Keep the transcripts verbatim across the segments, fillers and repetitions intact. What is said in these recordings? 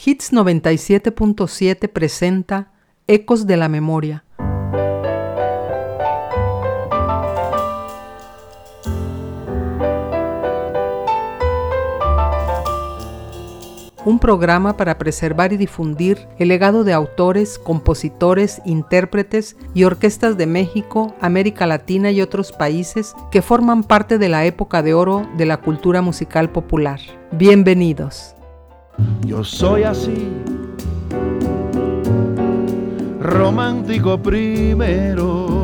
Hits noventa y siete punto siete presenta Ecos de la Memoria. Un programa para preservar y difundir el legado de autores, compositores, intérpretes y orquestas de México, América Latina y otros países que forman parte de la época de oro de la cultura musical popular. Bienvenidos. Yo soy así, romántico primero.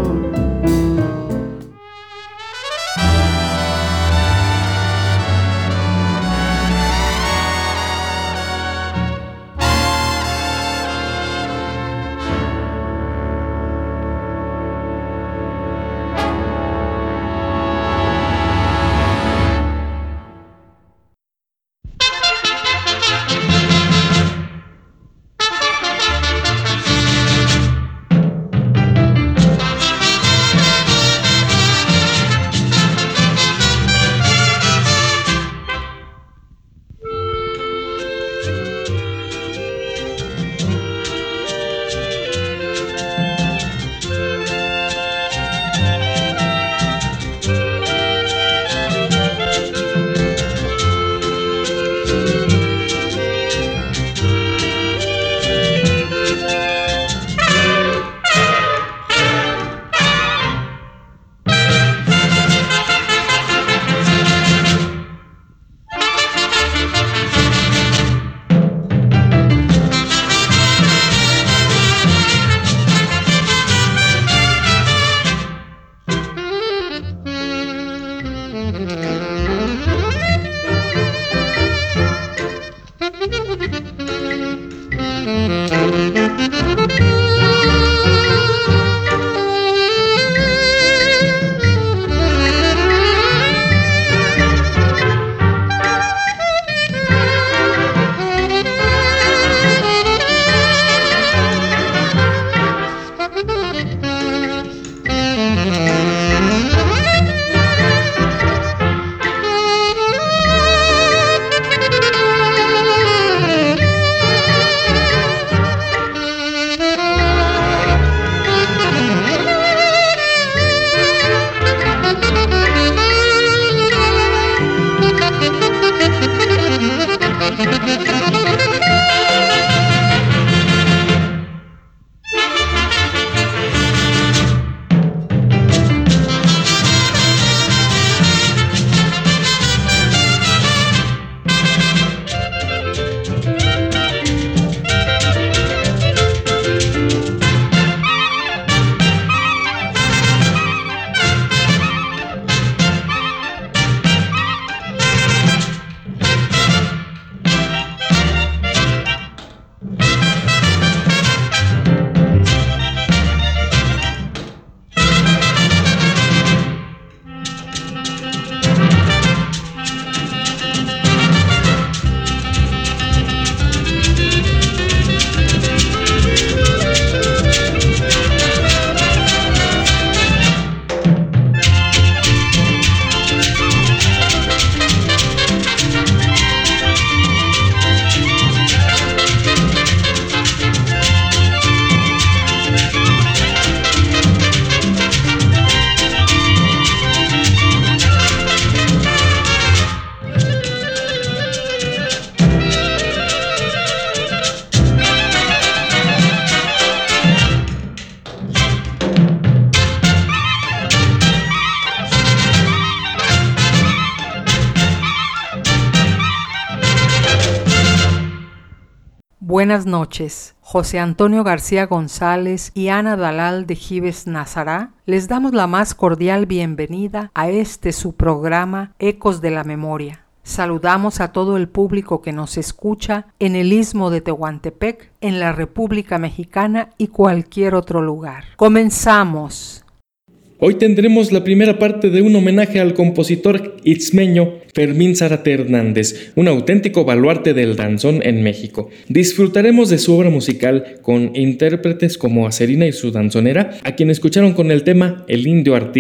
Buenas noches. José Antonio García González y Ana Dalal de Gives Nazará les damos la más cordial bienvenida a este su programa Ecos de la Memoria. Saludamos a todo el público que nos escucha en el Istmo de Tehuantepec, en la República Mexicana y cualquier otro lugar. ¡Comenzamos! Hoy tendremos la primera parte de un homenaje al compositor itzmeño Fermín Zárate Hernández, un auténtico baluarte del danzón en México. Disfrutaremos de su obra musical con intérpretes como Acerina y su danzonera, a quien escucharon con el tema El Indio Artista.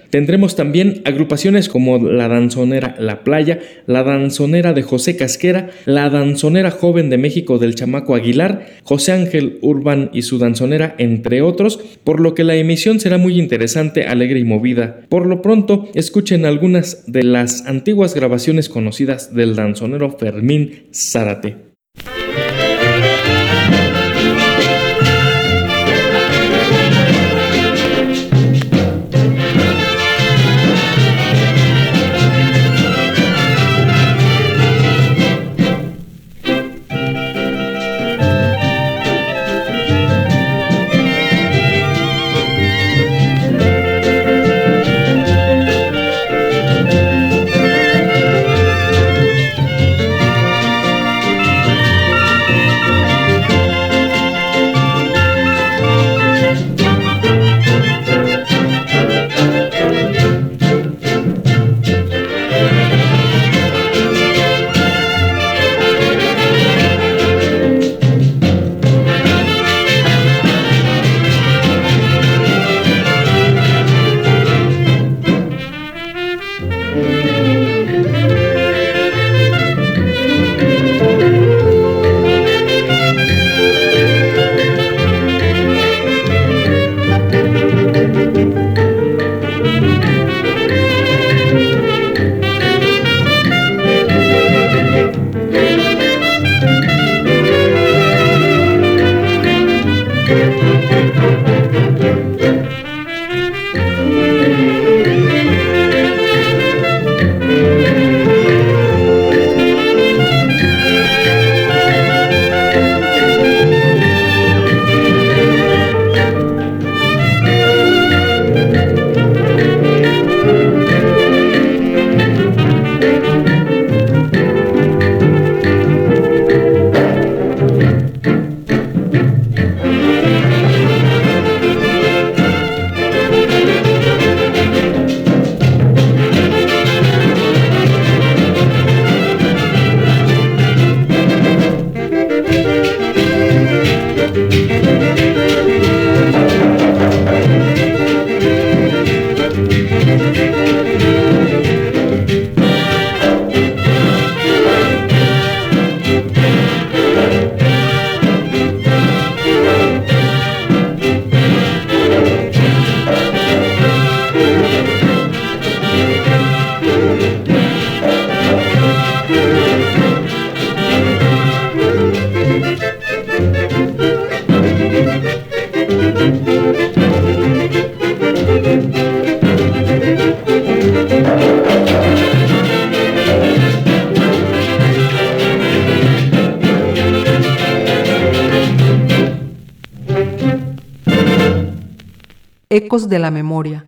Tendremos también agrupaciones como la danzonera La Playa, la danzonera de José Casquera, la danzonera joven de México del Chamaco Aguilar, José Ángel Urban y su danzonera, entre otros, por lo que la emisión será muy interesante, alegre y movida. Por lo pronto, escuchen algunas de las antiguas grabaciones conocidas del danzonero Fermín Zárate. Ecos de la memoria.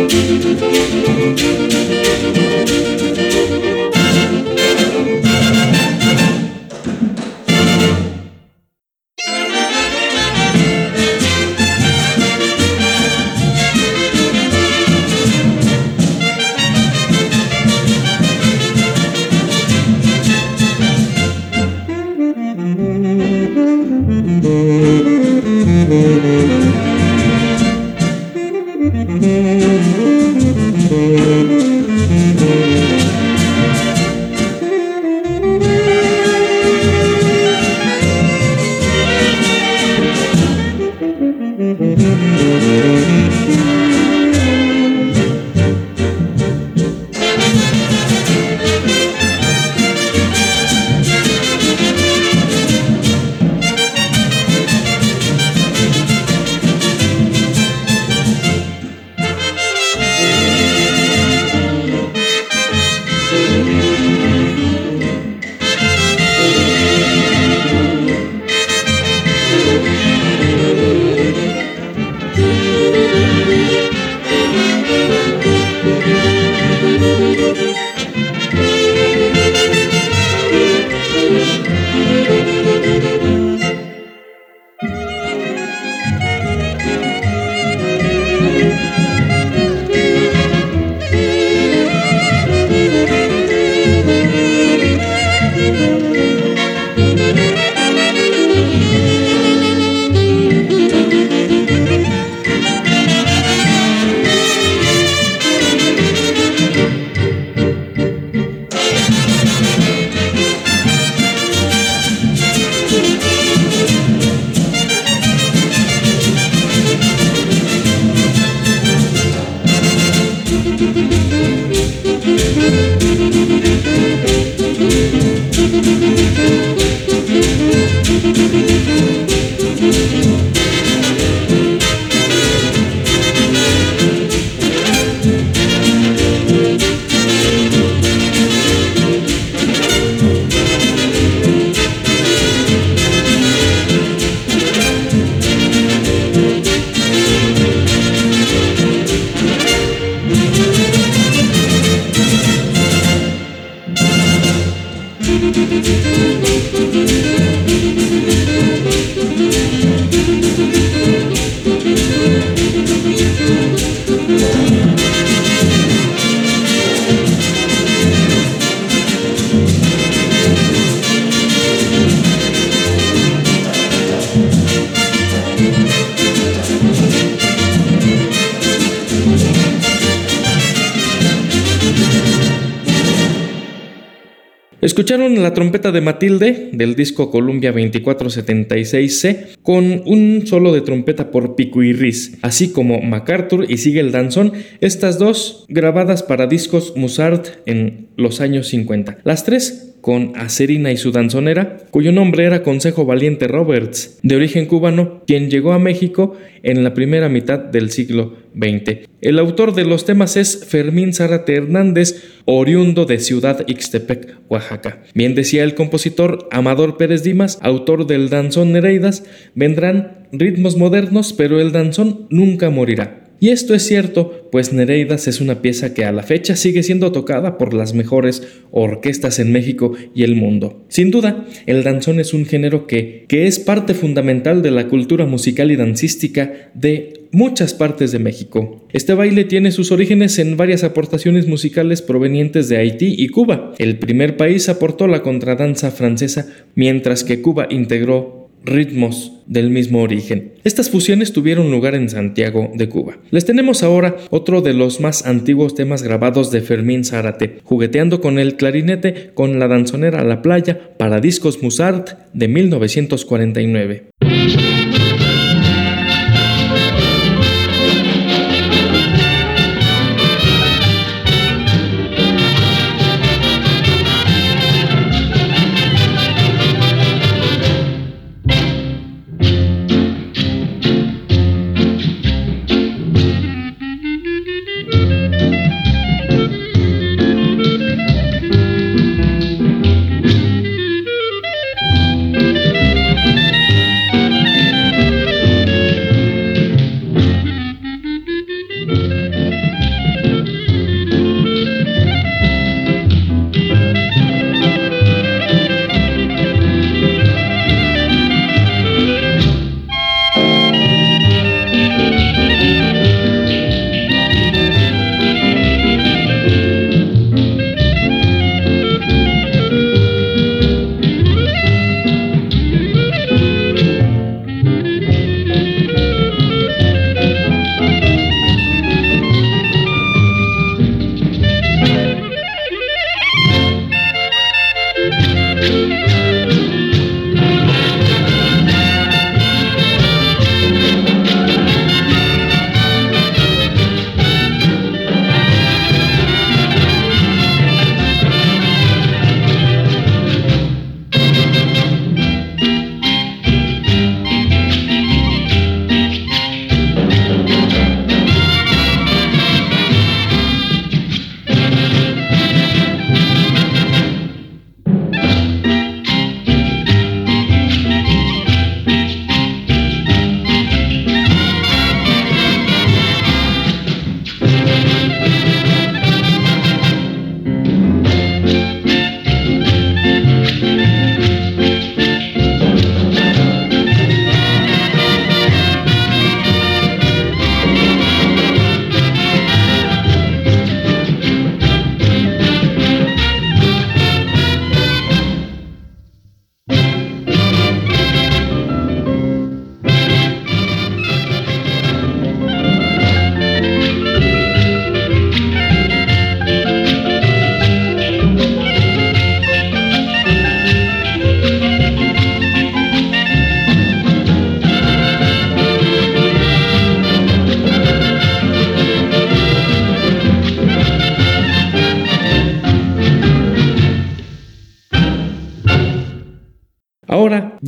Escucharon la trompeta de Matilde del disco Columbia veinticuatro setenta y seis C con un solo de trompeta por Pico y Riz, así como MacArthur y Sigue el Danzón, estas dos grabadas para discos Musart en los años cincuenta. Las tres con Acerina y su danzonera, cuyo nombre era Consejo Valiente Roberts, de origen cubano, quien llegó a México en la primera mitad del siglo veinte. El autor de los temas es Fermín Zárate Hernández, oriundo de Ciudad Ixtepec, Oaxaca. Bien decía el compositor Amador Pérez Dimas, autor del danzón Nereidas, vendrán ritmos modernos, pero el danzón nunca morirá. Y esto es cierto, pues Nereidas es una pieza que a la fecha sigue siendo tocada por las mejores orquestas en México y el mundo. Sin duda, el danzón es un género que, que es parte fundamental de la cultura musical y dancística de muchas partes de México. Este baile tiene sus orígenes en varias aportaciones musicales provenientes de Haití y Cuba. El primer país aportó la contradanza francesa, mientras que Cuba integró ritmos del mismo origen. Estas fusiones tuvieron lugar en Santiago de Cuba. Les tenemos ahora otro de los más antiguos temas grabados de Fermín Zárate, Jugueteando con el clarinete con la danzonera a la playa, para discos Musart de mil novecientos cuarenta y nueve.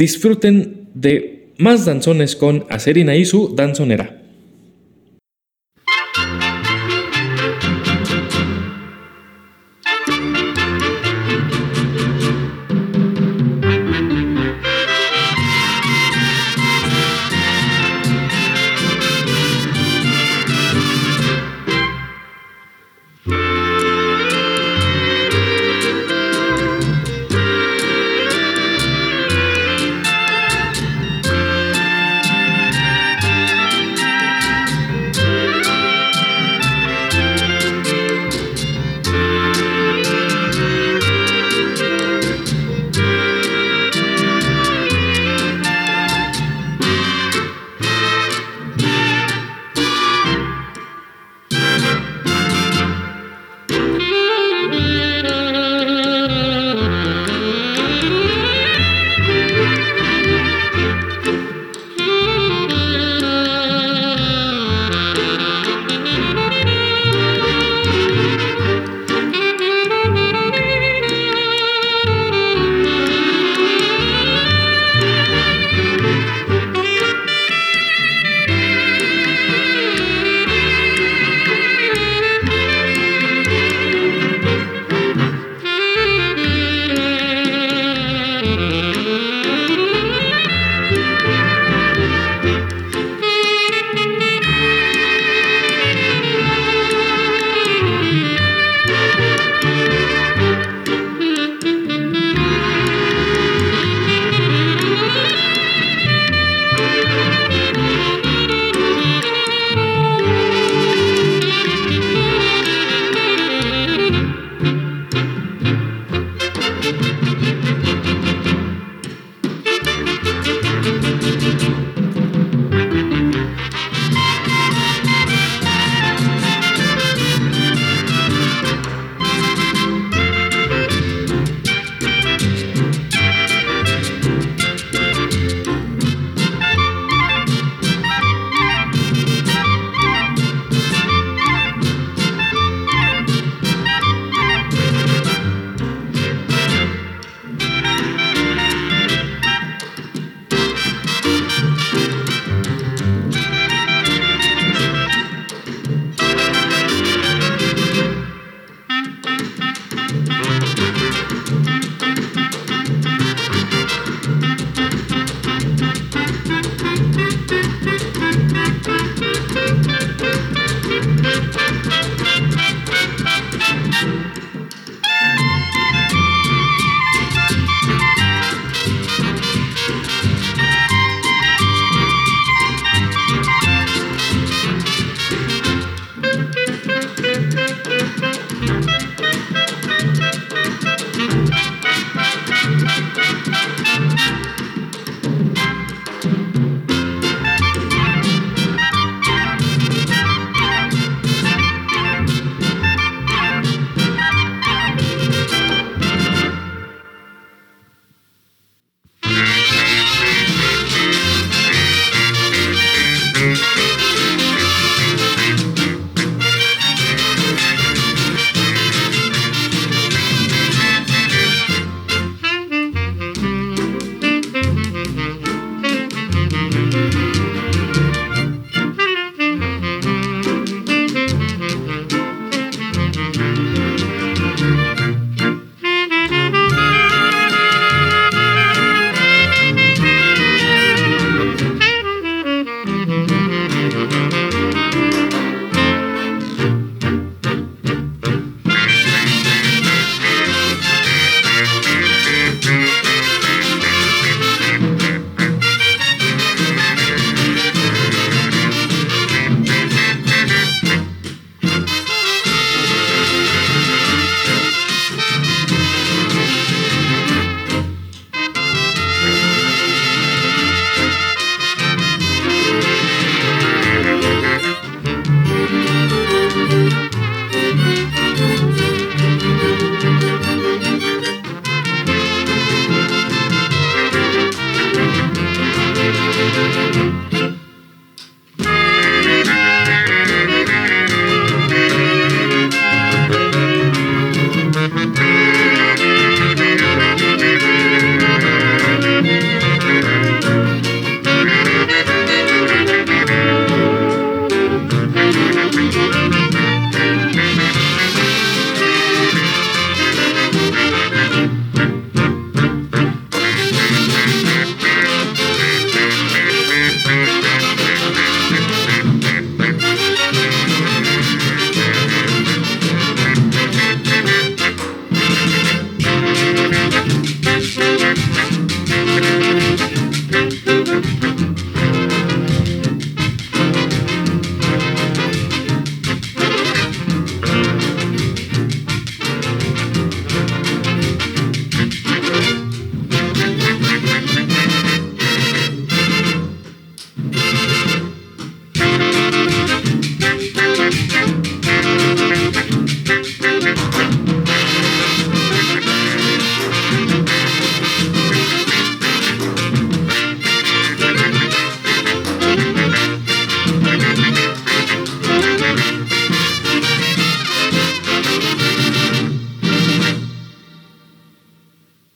disfruten de más danzones con Acerina y su danzonera.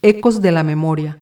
Ecos de la Memoria.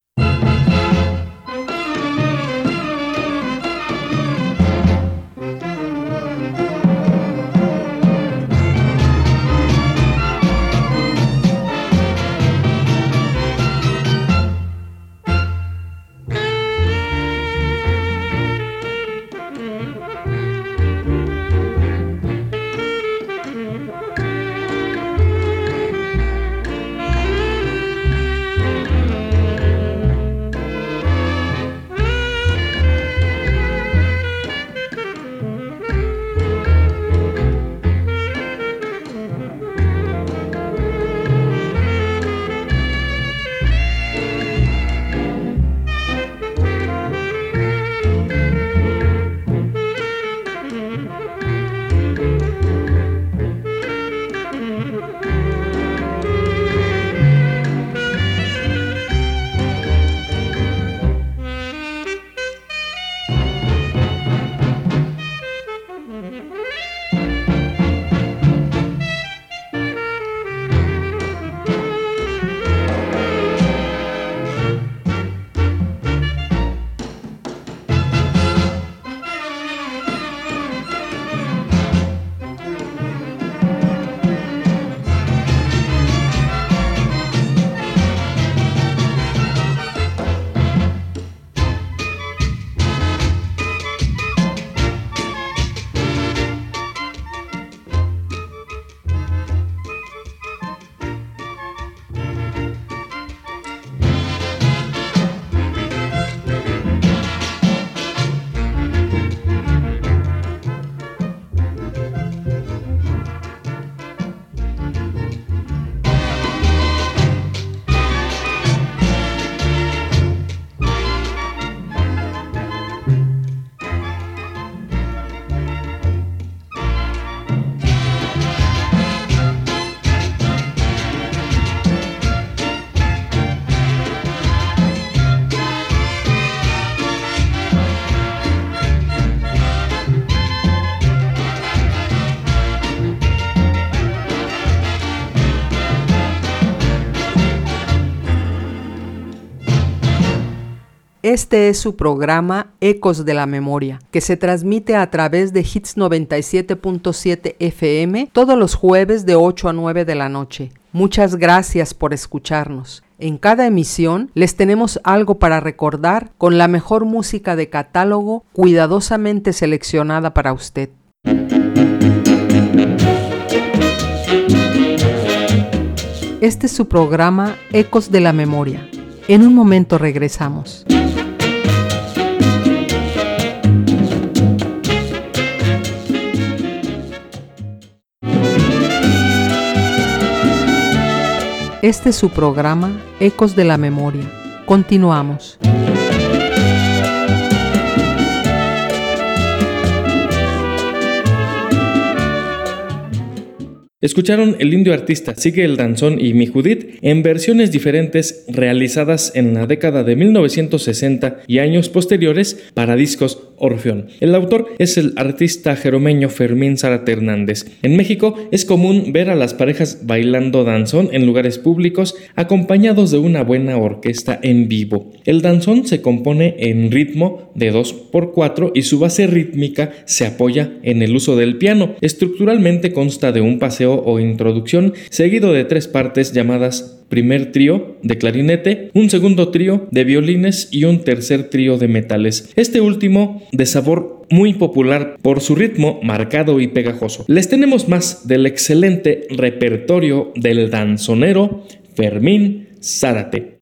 Este es su programa Ecos de la Memoria, que se transmite a través de Hits noventa y siete punto siete F M todos los jueves de ocho a nueve de la noche. Muchas gracias por escucharnos. En cada emisión les tenemos algo para recordar con la mejor música de catálogo cuidadosamente seleccionada para usted. Este es su programa Ecos de la Memoria. En un momento regresamos. Este es su programa Ecos de la Memoria. Continuamos. Escucharon El Indio Artista, Sigue el Danzón y Mi Judith en versiones diferentes realizadas en la década de mil novecientos sesenta y años posteriores para discos Orfeón. El autor es el artista jeromeño Fermín Zárate Hernández. En México es común ver a las parejas bailando danzón en lugares públicos acompañados de una buena orquesta en vivo. El danzón se compone en ritmo de dos por cuatro y su base rítmica se apoya en el uso del piano. Estructuralmente consta de un paseo o introducción seguido de tres partes llamadas primer trío de clarinete, un segundo trío de violines y un tercer trío de metales. Este último de sabor muy popular por su ritmo marcado y pegajoso. Les tenemos más del excelente repertorio del danzonero Fermín Zárate.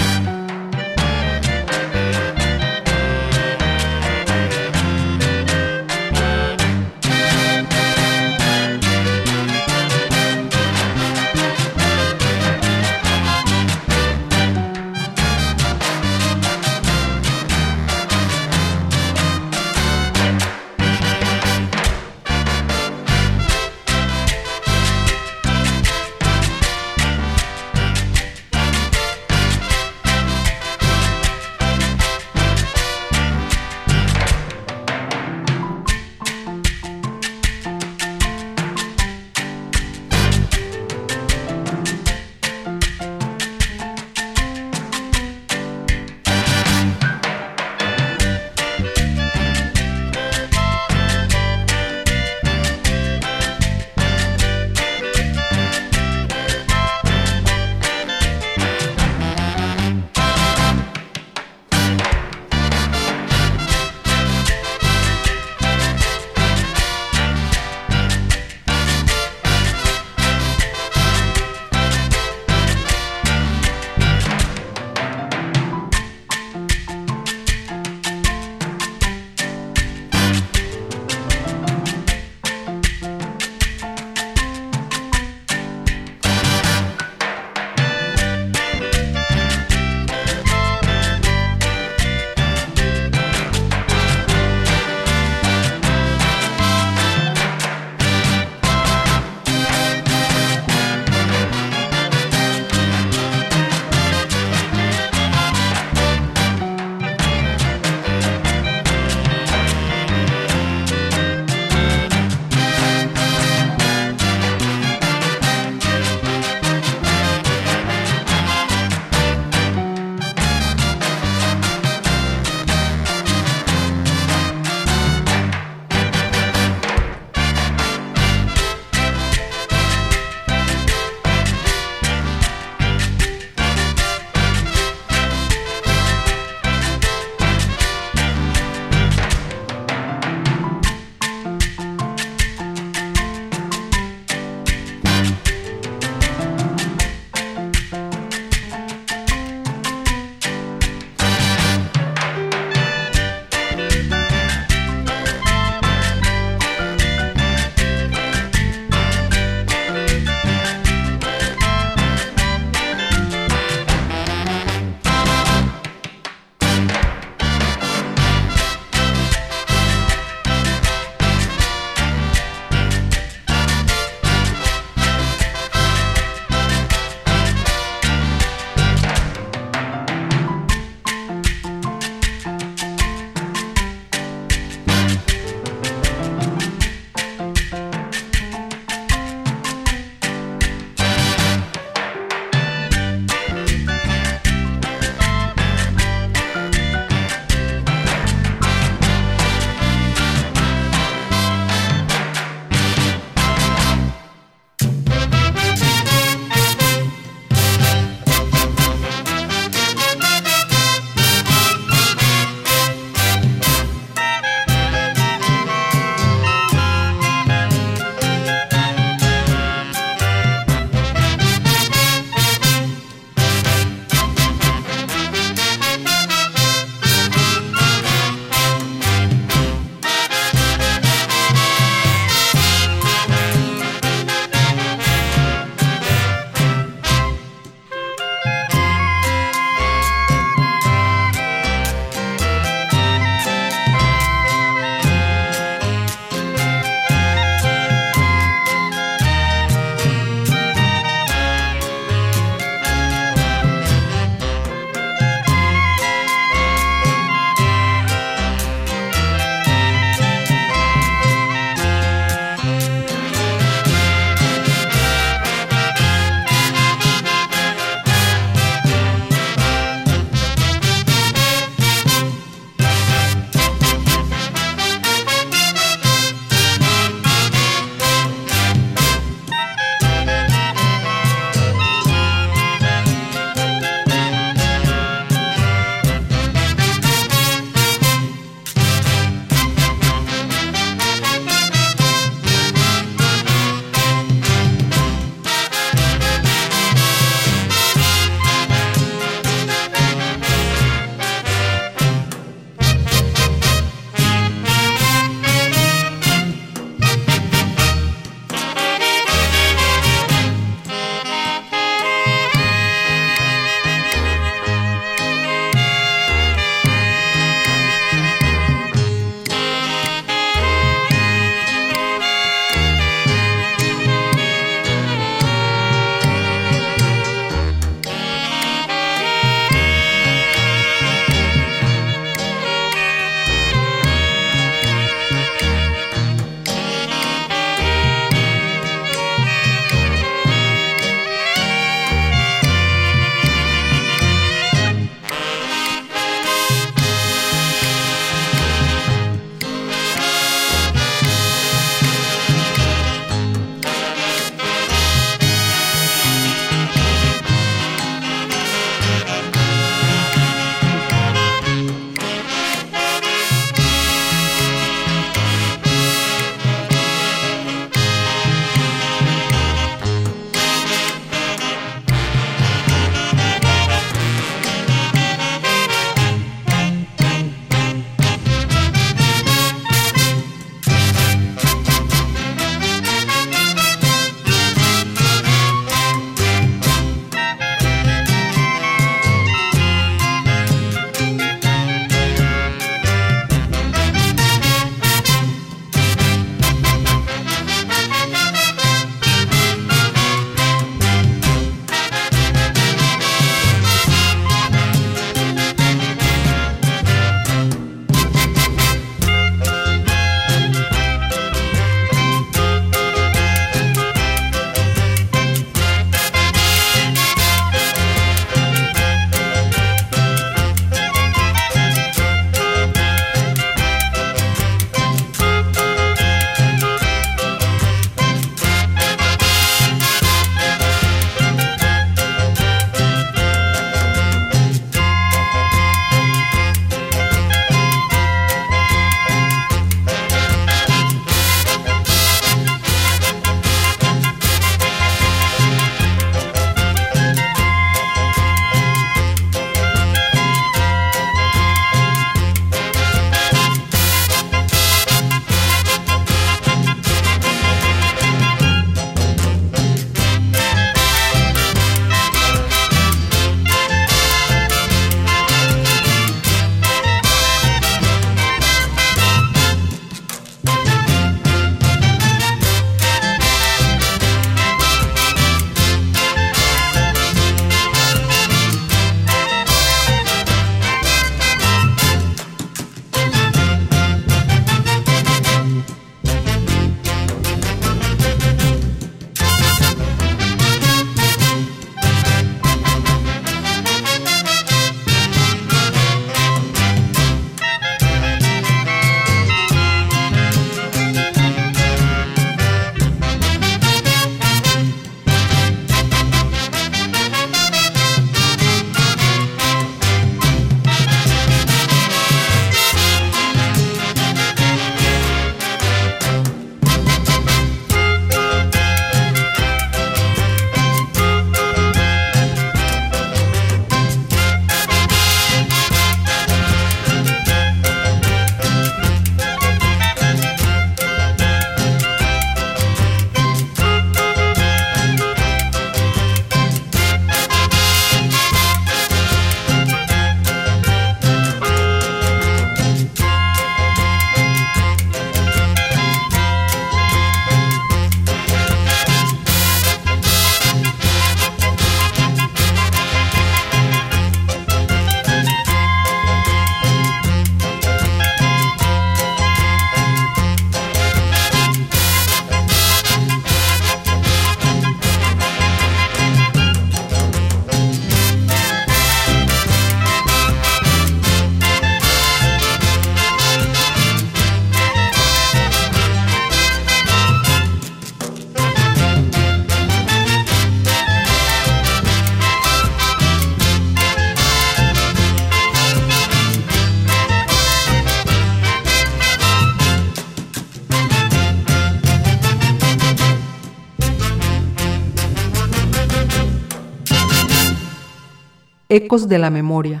Ecos de la Memoria.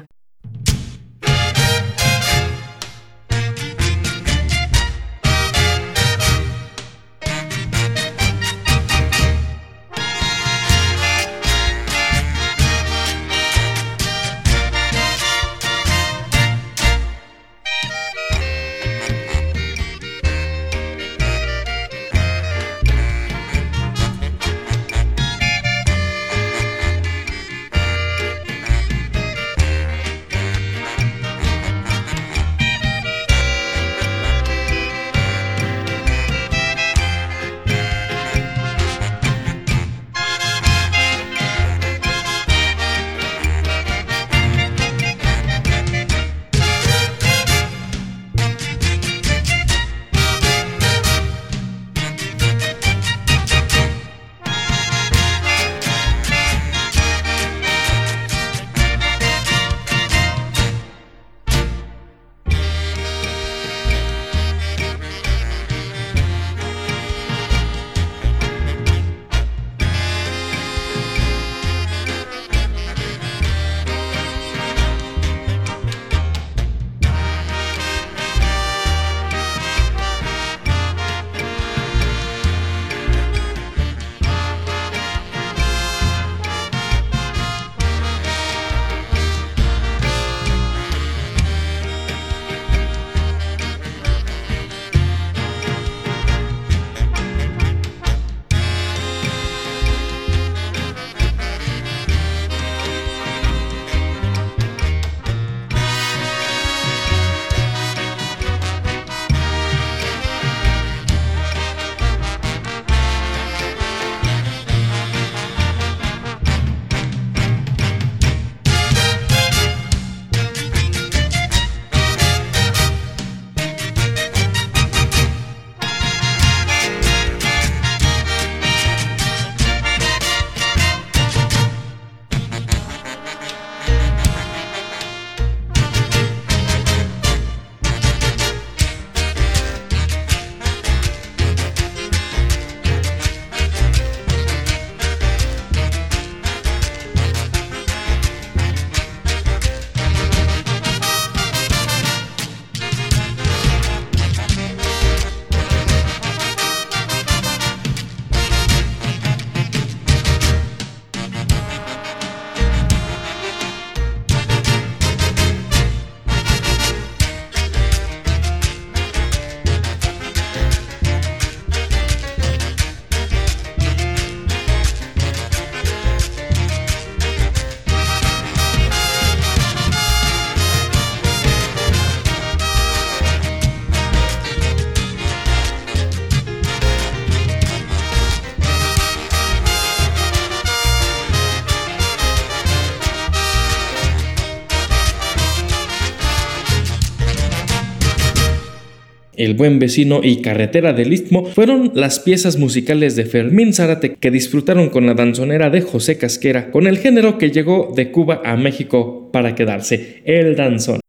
El Buen Vecino y Carretera del Istmo fueron las piezas musicales de Fermín Zárate que disfrutaron con la danzonera de José Casquera, con el género que llegó de Cuba a México para quedarse, el danzón.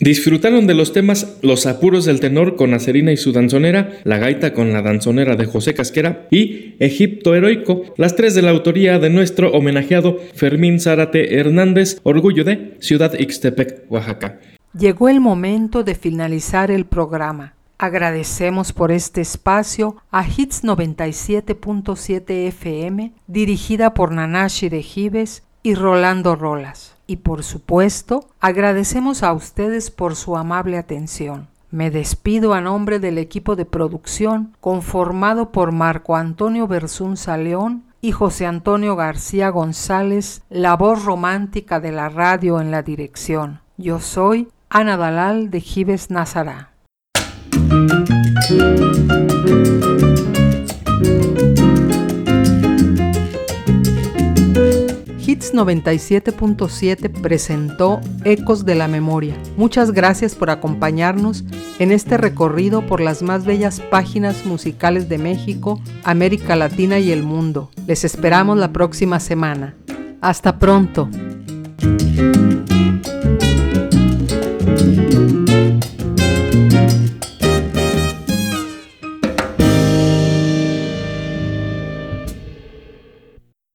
Disfrutaron de los temas Los apuros del tenor con Acerina y su danzonera, La gaita con la danzonera de José Casquera y Egipto heroico, las tres de la autoría de nuestro homenajeado Fermín Zárate Hernández, orgullo de Ciudad Ixtepec, Oaxaca. Llegó el momento de finalizar el programa. Agradecemos por este espacio a Hits noventa y siete punto siete F M, dirigida por Nanashi de Gives y Rolando Rolas. Y por supuesto, agradecemos a ustedes por su amable atención. Me despido a nombre del equipo de producción conformado por Marco Antonio Bersunza León y José Antonio García González, la voz romántica de la radio en la dirección. Yo soy Ana Dalal de Gives Nazará. Hits noventa y siete punto siete presentó Ecos de la Memoria. Muchas gracias por acompañarnos en este recorrido por las más bellas páginas musicales de México, América Latina y el mundo. Les esperamos la próxima semana. Hasta pronto.